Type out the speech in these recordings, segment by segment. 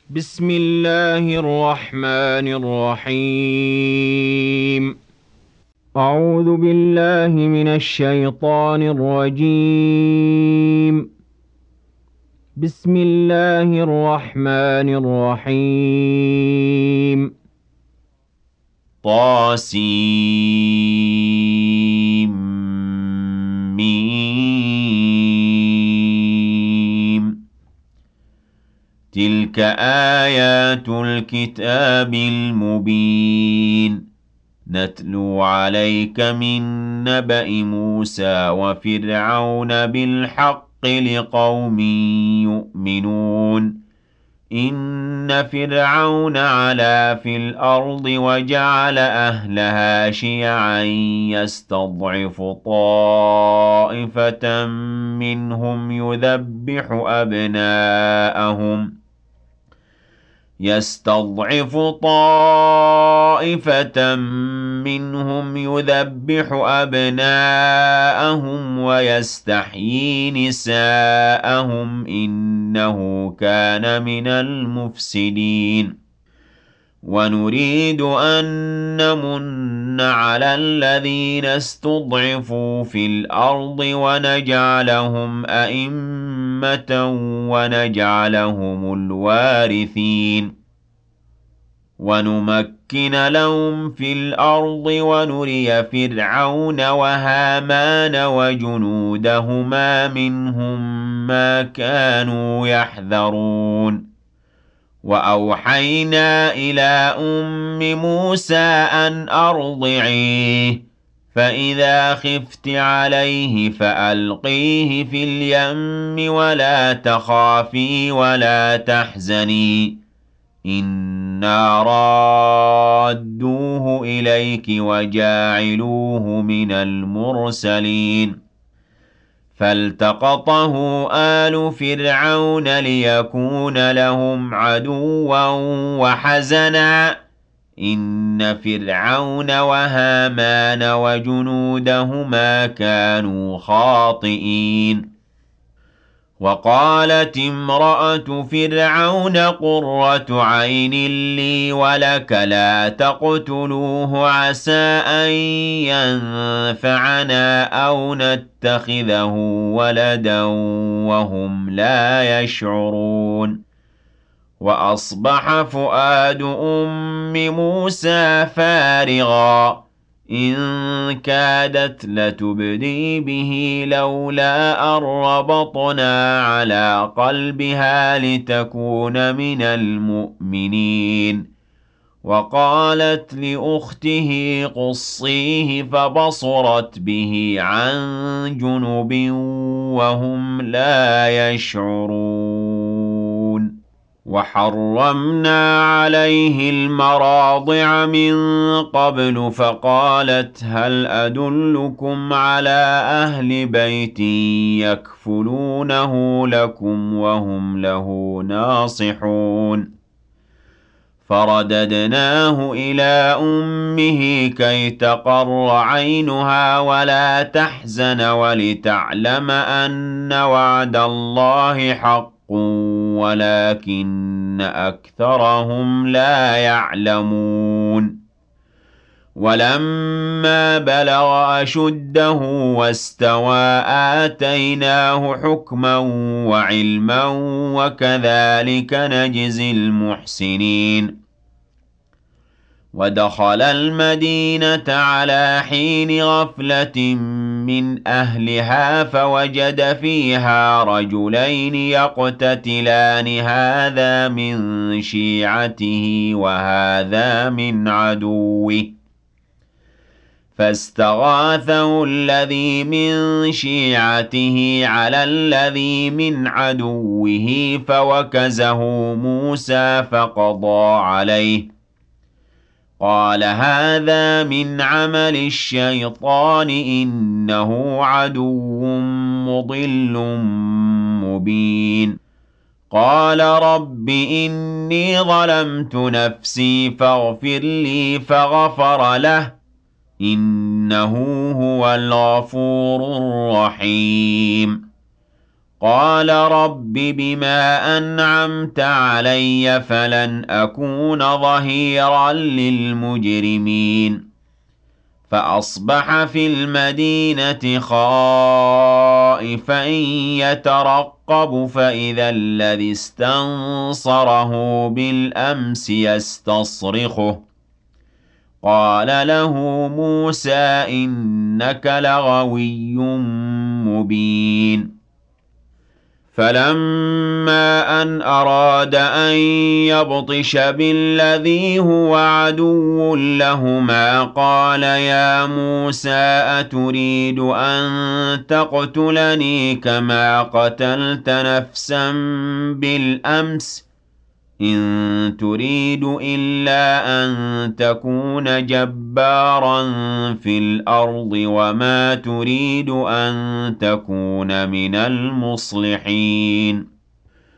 بسم الله الرحمن الرحيم. أعوذ بالله من الشيطان الرجيم. بسم الله الرحمن الرحيم. طاسيم. تلك آيات الكتاب المبين نتلو عليك من نبأ موسى وفرعون بالحق لقوم يؤمنون. إن فرعون علا في الأرض وجعل أهلها شيعا يستضعف طائفة منهم يذبح أبناءهم ويستحيي نساءهم إنه كان من المفسدين. ونريد أن نمن على الذين استضعفوا في الأرض ونجعلهم أئمة ونجعلهم الوارثين ونمكن لهم في الأرض ونري فرعون وهامان وجنودهما منهم ما كانوا يحذرون. وأوحينا إلى أم موسى أن أرضعيه فإذا خفت عليه فألقيه في اليم ولا تخافي ولا تحزني إنا رادوه إليك وجاعلوه من المرسلين. فالتقطه آل فرعون ليكون لهم عدوا وحزنا إن فرعون وهامان وجنودهما كانوا خاطئين. وقالت امرأة فرعون قرة عين لي ولك لا تقتلوه عسى أن ينفعنا أو نتخذه ولدا وهم لا يشعرون. وأصبح فؤاد أم موسى فارغا إن كادت لتبدي به لولا أن ربطنا على قلبها لتكون من المؤمنين. وقالت لأخته قصيه فبصرت به عن جنب وهم لا يشعرون. وحرمنا عليه المراضع من قبل فقالت هل أدلكم على أهل بيت يكفلونه لكم وهم له ناصحون. فرددناه إلى أمه كي تقر عينها ولا تحزن ولتعلم أن وعد الله حق ولكن أكثرهم لا يعلمون. ولما بلغ أشده واستوى آتيناه حكما وعلما وكذلك نجزي المحسنين. ودخل المدينة على حين غفلة من أهلها فوجد فيها رجلين يقتتلان هذا من شيعته وهذا من عدوه فاستغاثه الذي من شيعته على الذي من عدوه فوكزه موسى فقضى عليه قال هذا من عمل الشيطان إنه عدو مضل مبين. قال رب إني ظلمت نفسي فاغفر لي فغفر له إنه هو الغفور الرحيم. قال رب بما أنعمت علي فلن أكون ظهيرا للمجرمين فأصبح في المدينة خائفا يترقب فإذا الذي استنصره بالأمس يستصرخه قال له موسى إنك لغوي مبين فلما أن أراد أن يبطش بالذي هو عدو لهما قال يا موسى أتريد أن تقتلني كما قتلت نفسا بالأمس إن تريد إلا أن تكون جبارا في الأرض وما تريد أن تكون من المصلحين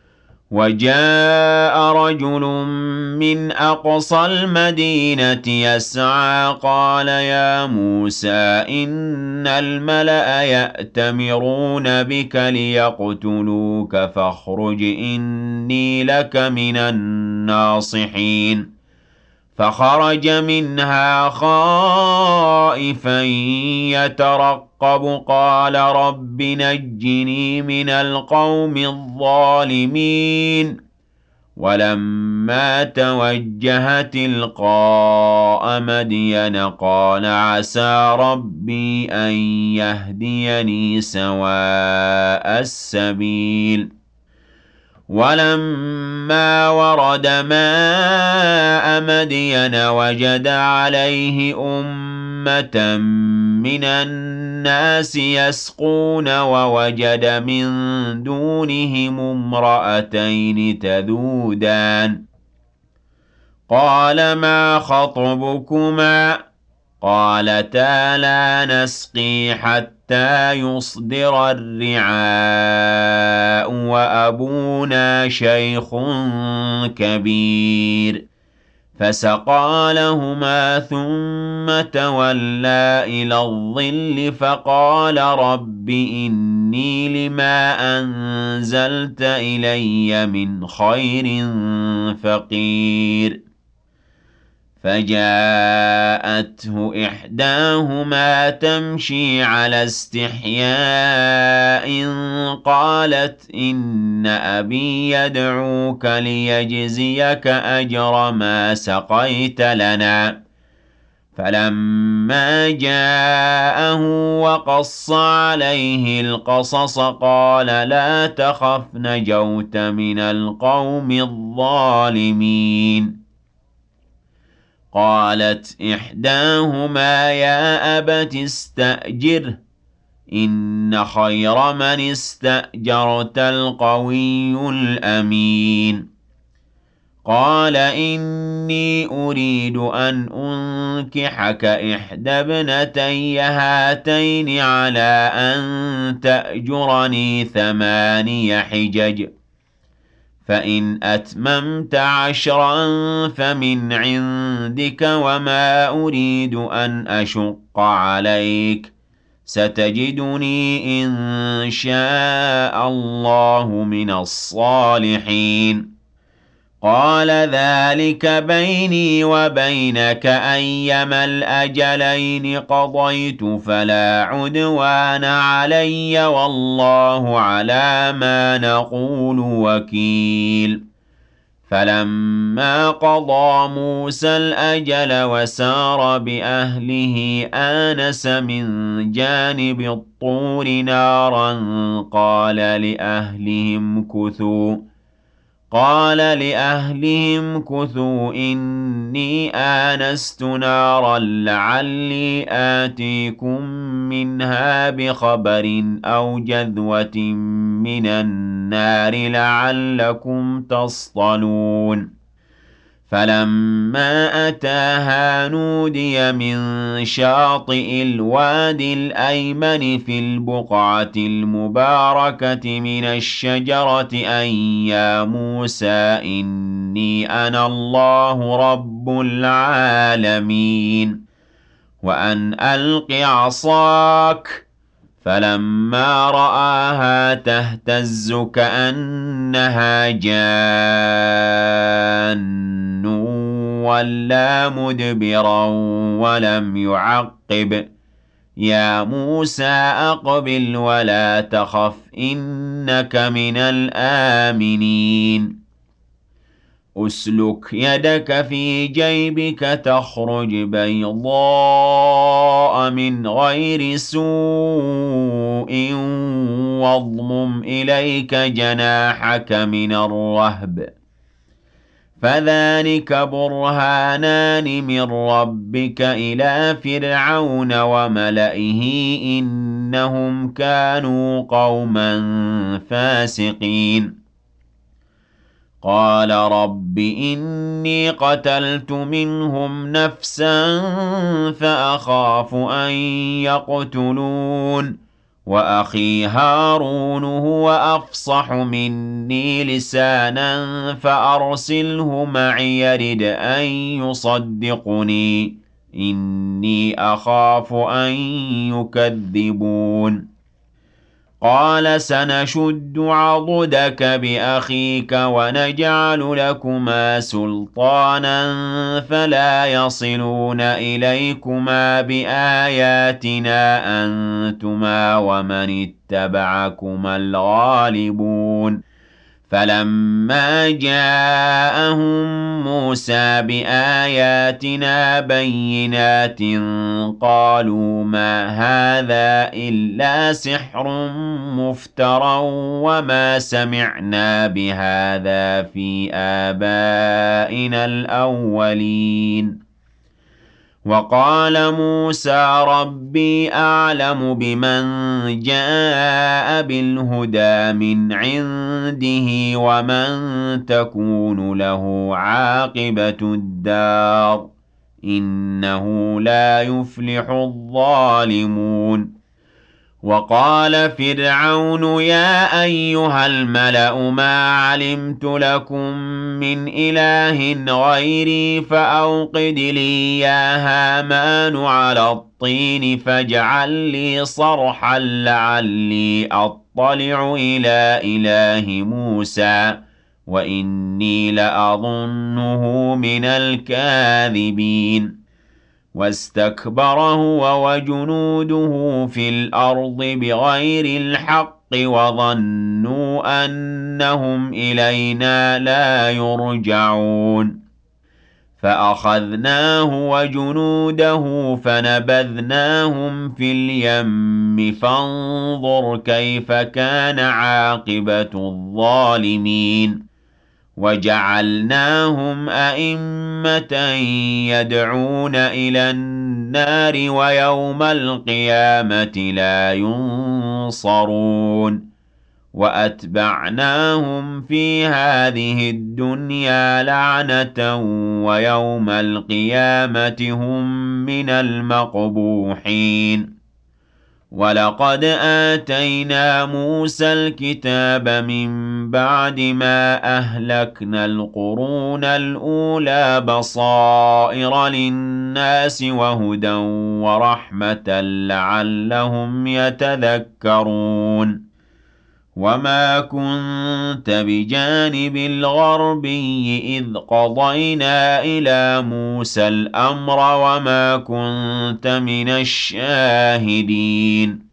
وجاء رجل من أقصى المدينة يسعى قال يا موسى إن الملأ يأتمرون بك ليقتلوك فاخرج إني لك من الناصحين فخرج منها خائفا يترقب قال رب نجني من القوم الظالمين ولما توجه تلقاء مدين قال عسى ربي أن يهديني سواء السبيل ولما ورد ماء مدين وجد عليه أمة من الناس يسقون ووجد من دونهم امرأتين تذودان قال ما خطبكما قالتا لا نسقي حتى يصدر الرعاء وأبونا شيخ كبير فسقى لهما ثم تولى إلى الظل فقال رب إني لما أنزلت إلي من خير فقير فجاءته إحداهما تمشي على استحياء قالت إن أبي يدعوك ليجزيك أجر ما سقيت لنا فلما جاءه وقص عليه القصص قال لا تخف نجوت من القوم الظالمين قالت إحداهما يا أبت استأجره إن خير من استأجرت القوي الأمين قال إني أريد أن أنكحك إحدى ابنتي هاتين على أن تأجرني 8 حجج فإن أتممت 10 فمن عندك وما أريد أن أشق عليك ستجدني إن شاء الله من الصالحين قال ذلك بيني وبينك أيما الأجلين قضيت فلا عدوان علي والله على ما نقول وكيل فلما قضى موسى الأجل وسار بأهله آنس من جانب الطور نارا قال لأهلهم كثوا إني آنست نارا لعلي آتيكم منها بخبر أو جذوة من النار لعلكم تصطلون فلما أتاها نودي من شاطئ الوادي الأيمن في البقعة المباركة من الشجرة أن يا موسى إني أنا الله رب العالمين وأن ألق عصاك فَلَمَّا رَآهَا تَهْتَزُّ كَأَنَّهَا جَانٌّ وَلَّىٰ مُدْبِرًا وَلَمْ يُعَقِّبْ ۚ يَا مُوسَىٰ أَقْبِلْ وَلَا تَخَفْ إِنَّكَ مِنَ الْآمِنِينَ أُسْلُكْ يَدَكَ فِي جَيْبِكَ تَخْرُجْ بَيْضَاءَ مِنْ غَيْرِ سُوءٍ وَاضْمُمْ إِلَيْكَ جَنَاحَكَ مِنَ الرَّهْبِ ۖ فَذَانِكَ بُرْهَانَانِ مِن رَّبِّكَ إِلَىٰ فِرْعَوْنَ وَمَلَئِهِ ۖ إِنَّهُمْ كَانُوا قَوْمًا فَاسِقِينَ قَالَ رَبِّ إِنِّي قَتَلْتُ مِنْهُمْ نَفْسًا فَأَخَافُ أَن يَقْتُلُونِ وَأَخِي هَارُونُ هُوَ أَفْصَحُ مِنِّي لِسَانًا فَأَرْسِلْهُ مَعِيَ رِدْ أَن يُصَدِّقُنِي إِنِّي أَخَافُ أَن يُكَذِّبُونِ قَالَ سَنَشُدُّ عَضُدَكَ بِأَخِيكَ وَنَجْعَلُ لَكُمَا سُلْطَانًا فَلَا يَصِلُونَ إِلَيْكُمَا بِآيَاتِنَا أَنتُمَا وَمَنِ اتَّبَعَكُمَا الْغَالِبُونَ فَلَمَّا جَاءَهُم مُّوسَىٰ بِآيَاتِنَا بَيِّنَاتٍ قَالُوا مَا هَٰذَا إِلَّا سِحْرٌ مُّفْتَرًى وَمَا سَمِعْنَا بِهَٰذَا فِي آبَائِنَا الْأَوَّلِينَ وَقَالَ مُوسَىٰ رَبِّي أَعْلَمُ بِمَن جَاءَ بِالْهُدَىٰ مِنْ عِندِهِ وَمَن تَكُونُ لَهُ عَاقِبَةُ الدَّارِ ۖ إِنَّهُ لَا يُفْلِحُ الظَّالِمُونَ وَقَالَ فِرْعَوْنُ يَا أَيُّهَا الْمَلَأُ مَا عَلِمْتُ لَكُم مِّنْ إِلَٰهٍ غَيْرِي فَأَوْقِدْ لِي يَا هَامَانُ عَلَى الطِّينِ فَاجْعَل لِّي صَرْحًا لَّعَلِّي أَطَّلِعُ إِلَىٰ إِلَٰهِ مُوسَىٰ وَإِنِّي لَأَظُنُّهُ مِنَ الْكَاذِبِينَ وَاسْتَكْبَرَ هُوَ وَجُنُودُهُ فِي الْأَرْضِ بِغَيْرِ الْحَقِّ وَظَنُّوا أَنَّهُمْ إِلَيْنَا لَا يُرْجَعُونَ فَأَخَذْنَاهُ وَجُنُودَهُ فَنَبَذْنَاهُمْ فِي الْيَمِّ فَانظُرْ كَيْفَ كَانَ عَاقِبَةُ الظَّالِمِينَ وَجَعَلْنَاهُمْ أَئِمَّةً يَدْعُونَ إِلَى النَّارِ وَيَوْمَ الْقِيَامَةِ لَا يُنصَرُونَ وَأَتْبَعْنَاهُمْ فِي هَٰذِهِ الدُّنْيَا لَعْنَةً وَيَوْمَ الْقِيَامَةِ هُم مِّنَ الْمَقْبُوحِينَ وَلَقَدْ آتَيْنَا مُوسَى الْكِتَابَ مِن بَعْدِ مَا أَهْلَكْنَا الْقُرُونَ الْأُولَىٰ بَصَائِرَ لِلنَّاسِ وَهُدًى وَرَحْمَةً لَّعَلَّهُمْ يَتَذَكَّرُونَ وَمَا كُنتَ بِجَانِبِ الْغَرْبِيِّ إِذْ قَضَيْنَا إِلَىٰ مُوسَى الْأَمْرَ وَمَا كُنتَ مِنَ الشَّاهِدِينَ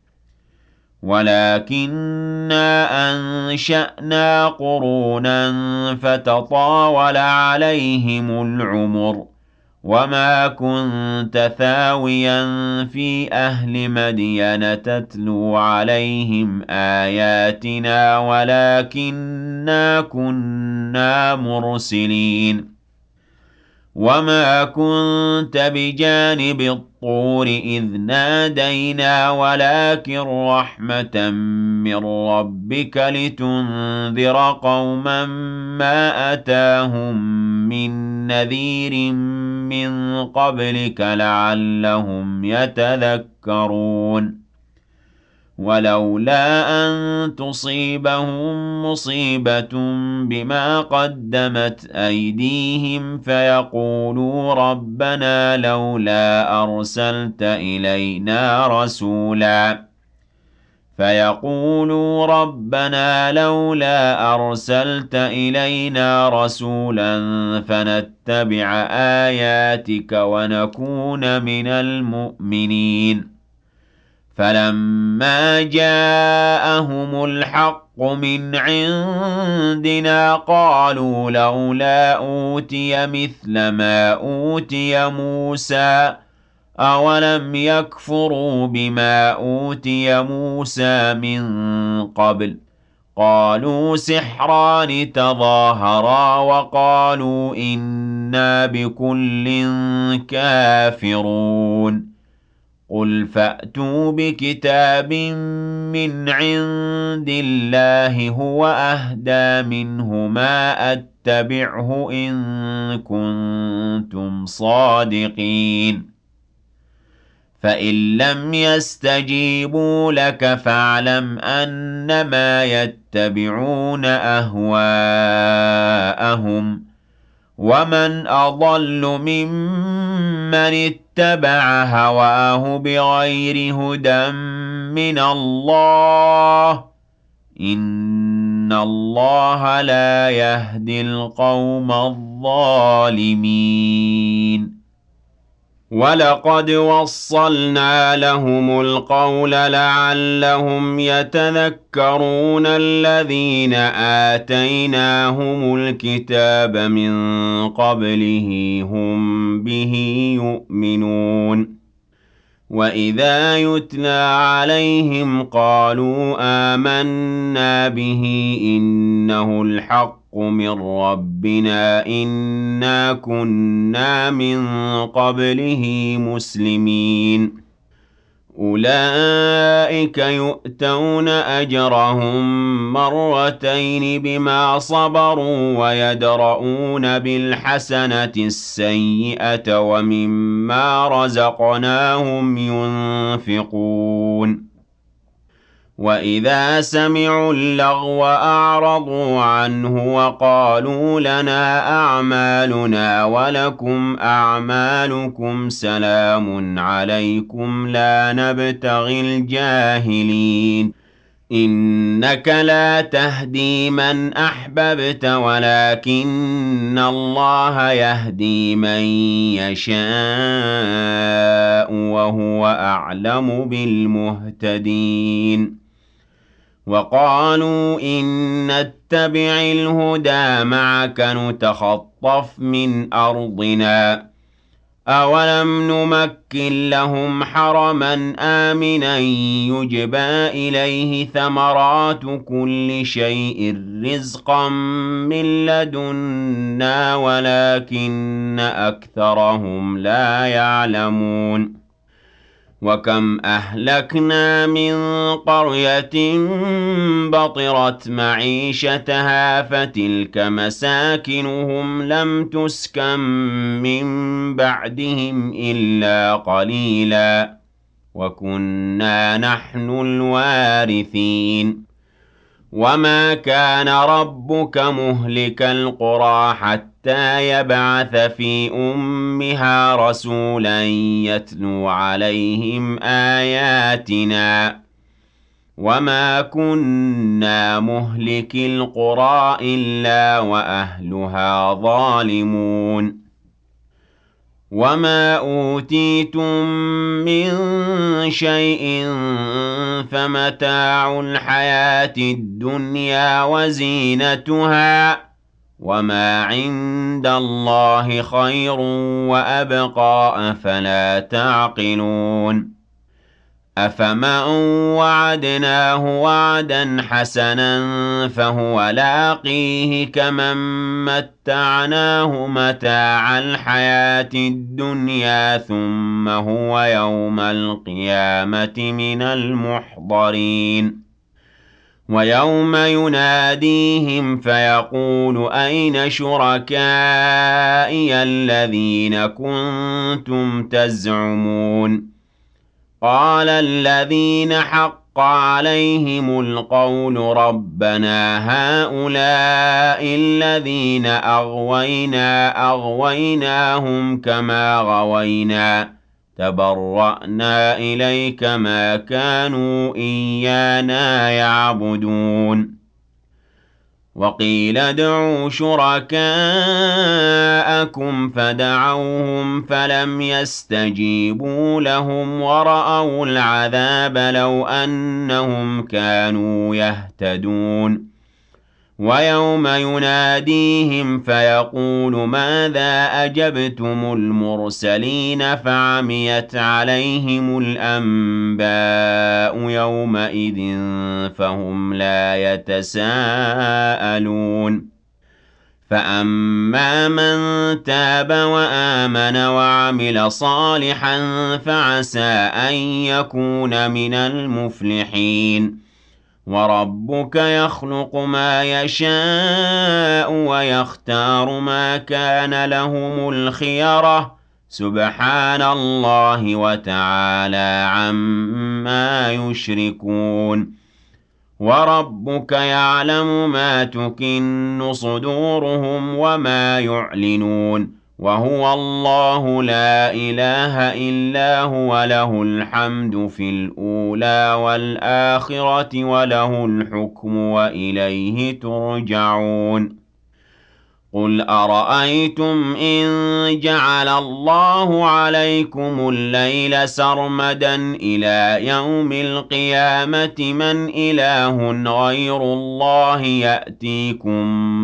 وَلَٰكِنَّا أَنشَأْنَا قُرُونًا فَتَطَاوَلَ عَلَيْهِمُ الْعُمُرُ وَمَا كُنتَ ثَاوِيًا فِي أَهْلِ مَدْيَنَ تَتْلُو عَلَيْهِمْ آيَاتِنَا وَلَٰكِنَّا كُنَّا مُرْسِلِينَ وَمَا كُنتَ بِجَانِبِ الطُّورِ إِذْ نَادَيْنَا وَلَٰكِن رَّحْمَةً مِّن رَّبِّكَ لِتُنذِرَ قَوْمًا مَّا أَتَاهُم مِّن نَّذِيرٍ مِّن قَبْلِكَ لَعَلَّهُمْ يَتَذَكَّرُونَ وَلَوْلَا أَن تُصِيبَهُم مُّصِيبَةٌ بِمَا قَدَّمَتْ أَيْدِيهِمْ فَيَقُولُوا رَبَّنَا لَوْلَا أَرْسَلْتَ إِلَيْنَا رَسُولًا فيقولوا ربنا لولا أرسلت إلينا رسولا فنتبع آياتك ونكون من المؤمنين فلما جاءهم الحق من عندنا قالوا لولا أوتي مثل ما أوتي موسى أولم يكفروا بما أوتي موسى من قبل قالوا سحران تظاهرا وقالوا إنا بكل كافرون قل فأتوا بكتاب من عند الله هو أهدى منه ما أتبعه إن كنتم صادقين فإن لم يستجيبوا لك فاعلم أنما يتبعون أهواءهم ومن أضل ممن اتبع هواه بغير هدى من الله إن الله لا يهدي القوم الظالمين وَلَقَدْ وَصَّلْنَا لَهُمُ الْقَوْلَ لَعَلَّهُمْ يَتَذَكَّرُونَ الَّذِينَ آتَيْنَاهُمُ الْكِتَابَ مِنْ قَبْلِهِ هُمْ بِهِ يُؤْمِنُونَ وَإِذَا يُتْلَى عَلَيْهِمْ قَالُوا آمَنَّا بِهِ إِنَّهُ الْحَقُّ من ربنا إنا كنا من قبله مسلمين أولئك يؤتون أجرهم مرتين بما صبروا ويدرؤون بالحسنة السيئة ومما رزقناهم ينفقون وَإِذَا سَمِعُوا اللَّغْوَ أَعْرَضُوا عَنْهُ وَقَالُوا لَنَا أَعْمَالُنَا وَلَكُمْ أَعْمَالُكُمْ سَلَامٌ عَلَيْكُمْ لَا نَبْتَغِي الْجَاهِلِينَ إِنَّكَ لَا تَهْدِي مَنْ أَحْبَبْتَ وَلَكِنَّ اللَّهَ يَهْدِي مَن يَشَاءُ وَهُوَ أَعْلَمُ بِالْمُهْتَدِينَ وَقَالُوا إِن نَّتَّبِعِ الْهُدَىٰ مَعَكَ نُتَخَطَّفْ مِنْ أَرْضِنَا أَوَلَمْ نُمَكِّن لَّهُمْ حَرَمًا آمِنًا يُجْبَىٰ إِلَيْهِ ثَمَرَاتُ كُلِّ شَيْءٍ رِّزْقًا مِّن لَّدُنَّا وَلَٰكِنَّ أَكْثَرَهُمْ لَا يَعْلَمُونَ وَكَمْ أَهْلَكْنَا مِن قَرْيَةٍ بَطِرَتْ مَعِيشَتَهَا فَتِلْكَ مَسَاكِنُهُمْ لَمْ تُسْكَن مِّن بَعْدِهِمْ إِلَّا قَلِيلًا وَكُنَّا نَحْنُ الْوَارِثِينَ وَمَا كَانَ رَبُّكَ مُهْلِكَ الْقُرَىٰ حَتَّىٰ يَبْعَثَ فِي أُمِّهَا رَسُولًا يَتْلُو عَلَيْهِمْ آيَاتِنَا وَمَا كُنَّا مُهْلِكِي الْقُرَىٰ إِلَّا وَأَهْلُهَا ظَالِمُونَ وَمَا أُوتِيتُم مِّن شَيْءٍ فَمَتَاعُ الْحَيَاةِ الدُّنْيَا وَزِينَتُهَا ۚ وَمَا عِندَ اللَّهِ خَيْرٌ وَأَبْقَىٰ ۚ أَفَلَا تَعْقِلُونَ أَفَمَن وَعَدْنَاهُ وَعْدًا حَسَنًا فَهُوَ لَاقِيهِ كَمَن مَّتَّعْنَاهُ مَتَاعَ الْحَيَاةِ الدُّنْيَا ثُمَّ هُوَ يَوْمَ الْقِيَامَةِ مِنَ الْمُحْضَرِينَ وَيَوْمَ يُنَادِيهِمْ فَيَقُولُ أَيْنَ شُرَكَائِيَ الَّذِينَ كُنتُمْ تَزْعُمُونَ قَالَ الَّذِينَ حَقَّ عَلَيْهِمُ الْقَوْلُ رَبَّنَا هَٰؤُلَاءِ الَّذِينَ أَغْوَيْنَا أَغْوَيْنَاهُمْ كَمَا غَوَيْنَا تَبَرَّأْنَا إِلَيْكَ مَا كَانُوا إِيَّانَا يَعْبُدُونَ وَقِيلَ ادْعُوا شُرَكَاءَكُمْ فَدَعَوْهُمْ فَلَمْ يَسْتَجِيبُوا لَهُمْ وَرَأَوُا الْعَذَابَ لَوْ أَنَّهُمْ كَانُوا يَهْتَدُونَ وَيَوْمَ يُنَادِيهِمْ فَيَقُولُ مَاذَا أَجَبْتُمُ الْمُرْسَلِينَ فَعَمِيَتْ عَلَيْهِمُ الْأَنبَاءُ يَوْمَئِذٍ فَهُمْ لَا يَتَسَاءَلُونَ فَأَمَّا مَن تَابَ وَآمَنَ وَعَمِلَ صَالِحًا فَعَسَىٰ أَن يَكُونَ مِنَ الْمُفْلِحِينَ وَرَبُّكَ يَخْلُقُ مَا يَشَاءُ وَيَخْتَارُ مَا كَانَ لَهُمُ الْخِيَرَةُ ۚ سُبْحَانَ اللَّهِ وَتَعَالَىٰ عَمَّا يُشْرِكُونَ وَرَبُّكَ يَعْلَمُ مَا تُكِنُّ صُدُورُهُمْ وَمَا يُعْلِنُونَ وَهُوَ اللَّهُ لَا إِلَٰهَ إِلَّا هُوَ لَهُ الْحَمْدُ فِي الْأُولَىٰ وَالْآخِرَةِ وَلَهُ الْحُكْمُ وَإِلَيْهِ تُرْجَعُونَ قُلْ أَرَأَيْتُمْ إِن جَعَلَ اللَّهُ عَلَيْكُمُ اللَّيْلَ سَرْمَدًا إِلَىٰ يَوْمِ الْقِيَامَةِ مَنْ إِلَٰهٌ غَيْرُ اللَّهِ يَأْتِيكُم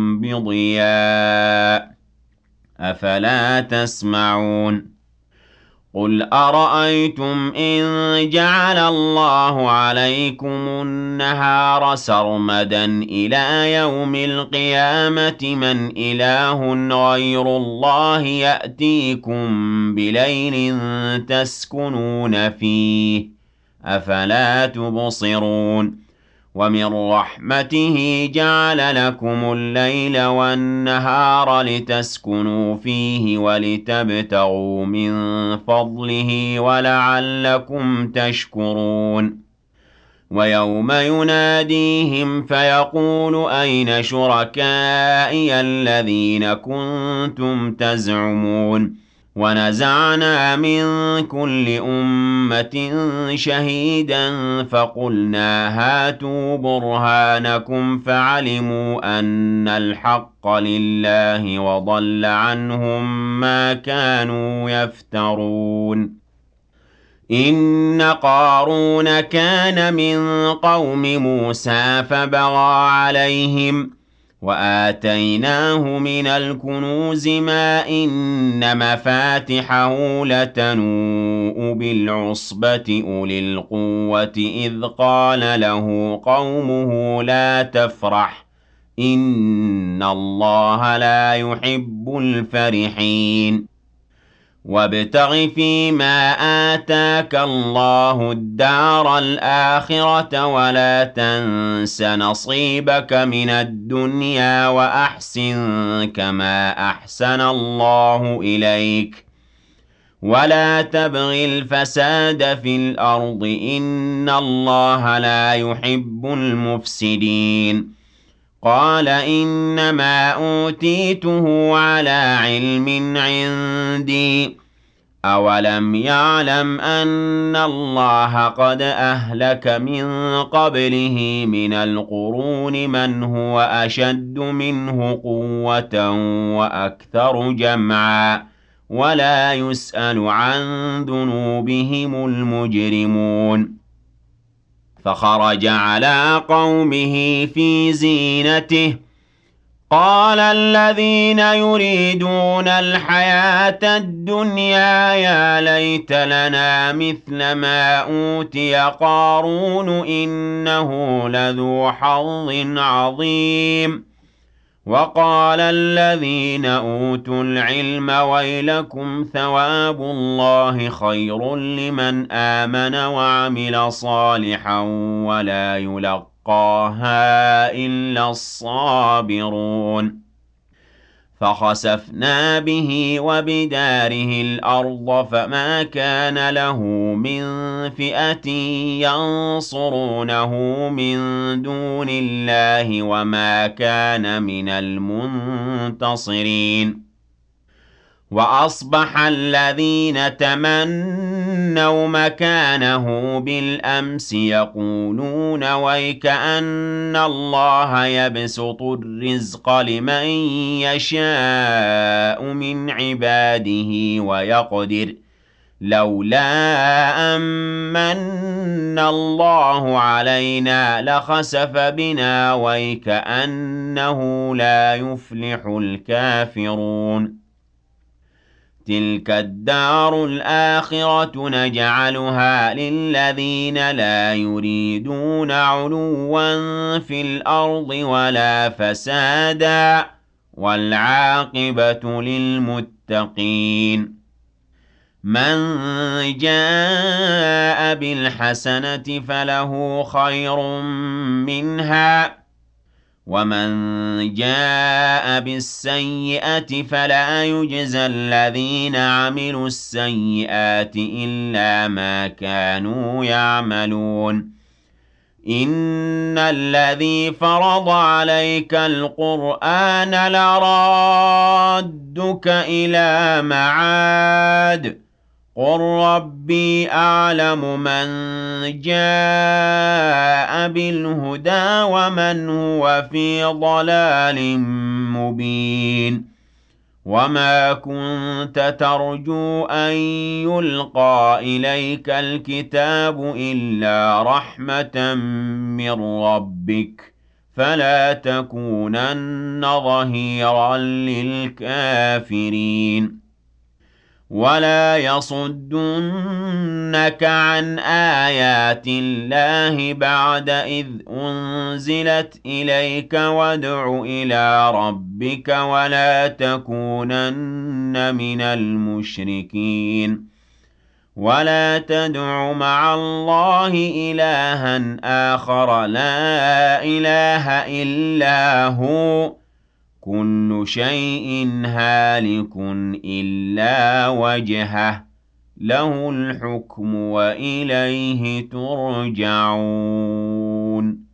بِضِيَاءٍ ۖ أَفَلَا تَسْمَعُونَ قُلْ أَرَأَيْتُمْ إِن جَعَلَ اللَّهُ عَلَيْكُمُ النَّهَارَ سَرْمَدًا إِلَىٰ يَوْمِ الْقِيَامَةِ مَنْ إِلَٰهٌ غَيْرُ اللَّهِ يَأْتِيكُم بِلَيْلٍ تَسْكُنُونَ فِيهِ ۖ أَفَلَا تُبْصِرُونَ وَمِن رَّحْمَتِهِ جَعَلَ لَكُمُ اللَّيْلَ وَالنَّهَارَ لِتَسْكُنُوا فِيهِ وَلِتَبْتَغُوا مِن فَضْلِهِ وَلَعَلَّكُمْ تَشْكُرُونَ وَيَوْمَ يُنَادِيهِمْ فَيَقُولُ أَيْنَ شُرَكَائِيَ الَّذِينَ كُنتُمْ تَزْعُمُونَ وَنَزَعْنَا مِن كُلِّ أُمَّةٍ شَهِيدًا فَقُلْنَا هَاتُوا بُرْهَانَكُمْ فَعَلِمُوا أَنَّ الْحَقَّ لِلَّهِ وَضَلَّ عَنْهُم مَّا كَانُوا يَفْتَرُونَ إِنَّ قَارُونَ كَانَ مِن قَوْمِ مُوسَىٰ فَبَغَىٰ عَلَيْهِمْ وَآتَيْنَاهُ مِنَ الْكُنُوزِ مَا إِنَّ مَفَاتِحَهُ لَتَنُوءُ بِالْعُصْبَةِ أُولِي الْقُوَّةِ إِذْ قَالَ لَهُ قَوْمُهُ لَا تَفْرَحْ إِنَّ اللَّهَ لَا يُحِبُّ الْفَرِحِينَ وَابْتَغِ فِيمَا آتَاكَ اللَّهُ الدَّارَ الْآخِرَةَ وَلَا تَنسَ نَصِيبَكَ مِنَ الدُّنْيَا وَأَحْسِن كَمَا أَحْسَنَ اللَّهُ إِلَيْكَ ۖ وَلَا تَبْغِ الْفَسَادَ فِي الْأَرْضِ ۖ إِنَّ اللَّهَ لَا يُحِبُّ الْمُفْسِدِينَ قَالَ إِنَّمَا أُوتِيتُهُ عَلَىٰ عِلْمٍ عِندِي ۚ أَوَلَمْ يَعْلَمْ أَنَّ اللَّهَ قَدْ أَهْلَكَ مِن قَبْلِهِ مِنَ الْقُرُونِ مَنْ هُوَ أَشَدُّ مِنْهُ قُوَّةً وَأَكْثَرُ جَمْعًا وَلَا يُسْأَلُ عَن ذُنُوبِهِمُ الْمُجْرِمُونَ فَخَرَجَ عَلَىٰ قَوْمِهِ فِي زِينَتِهِ ۖ قَالَ الَّذِينَ يُرِيدُونَ الْحَيَاةَ الدُّنْيَا يَا لَيْتَ لَنَا مِثْلَ مَا أُوتِيَ قَارُونُ إِنَّهُ لَذُو حَظٍّ عَظِيمٍ وَقَالَ الَّذِينَ أُوتُوا الْعِلْمَ وَيْلَكُمْ ثَوَابُ اللَّهِ خَيْرٌ لِّمَنْ آمَنَ وَعَمِلَ صَالِحًا وَلَا يُلَقَّاهَا إِلَّا الصَّابِرُونَ فَخَسَفْنَا بِهِ وَبِدَارِهِ الْأَرْضَ فَمَا كَانَ لَهُ مِن فِئَةٍ يَنصُرُونَهُ مِن دُونِ اللَّهِ وَمَا كَانَ مِنَ الْمُنتَصِرِينَ وأصبح الذين تمنوا مكانه بالأمس يقولون ويكأن الله يبسط الرزق لمن يشاء من عباده ويقدر لولا أمن الله علينا لخسف بنا ويكأنه لا يفلح الكافرون تلك الدار الآخرة نجعلها للذين لا يريدون علوا في الأرض ولا فسادا والعاقبة للمتقين من جاء بالحسنة فله خير منها ومن جاء بالسيئة فلا يجزى الذين عملوا السيئات إلا ما كانوا يعملون إن الذي فرض عليك القرآن لرادك إلى معاد قل ربي أعلم من جاء بالهدى ومن هو في ضلال مبين وما كنت ترجو أن يلقى إليك الكتاب إلا رحمة من ربك فلا تكونن ظهيرا للكافرين ولا يصدنك عن آيات الله بعد إذ أنزلت إليك وادع إلى ربك ولا تكونن من المشركين ولا تدع مع الله إلها آخر لا إله إلا هو كل شيء هالك إلا وجهه له الحكم وإليه ترجعون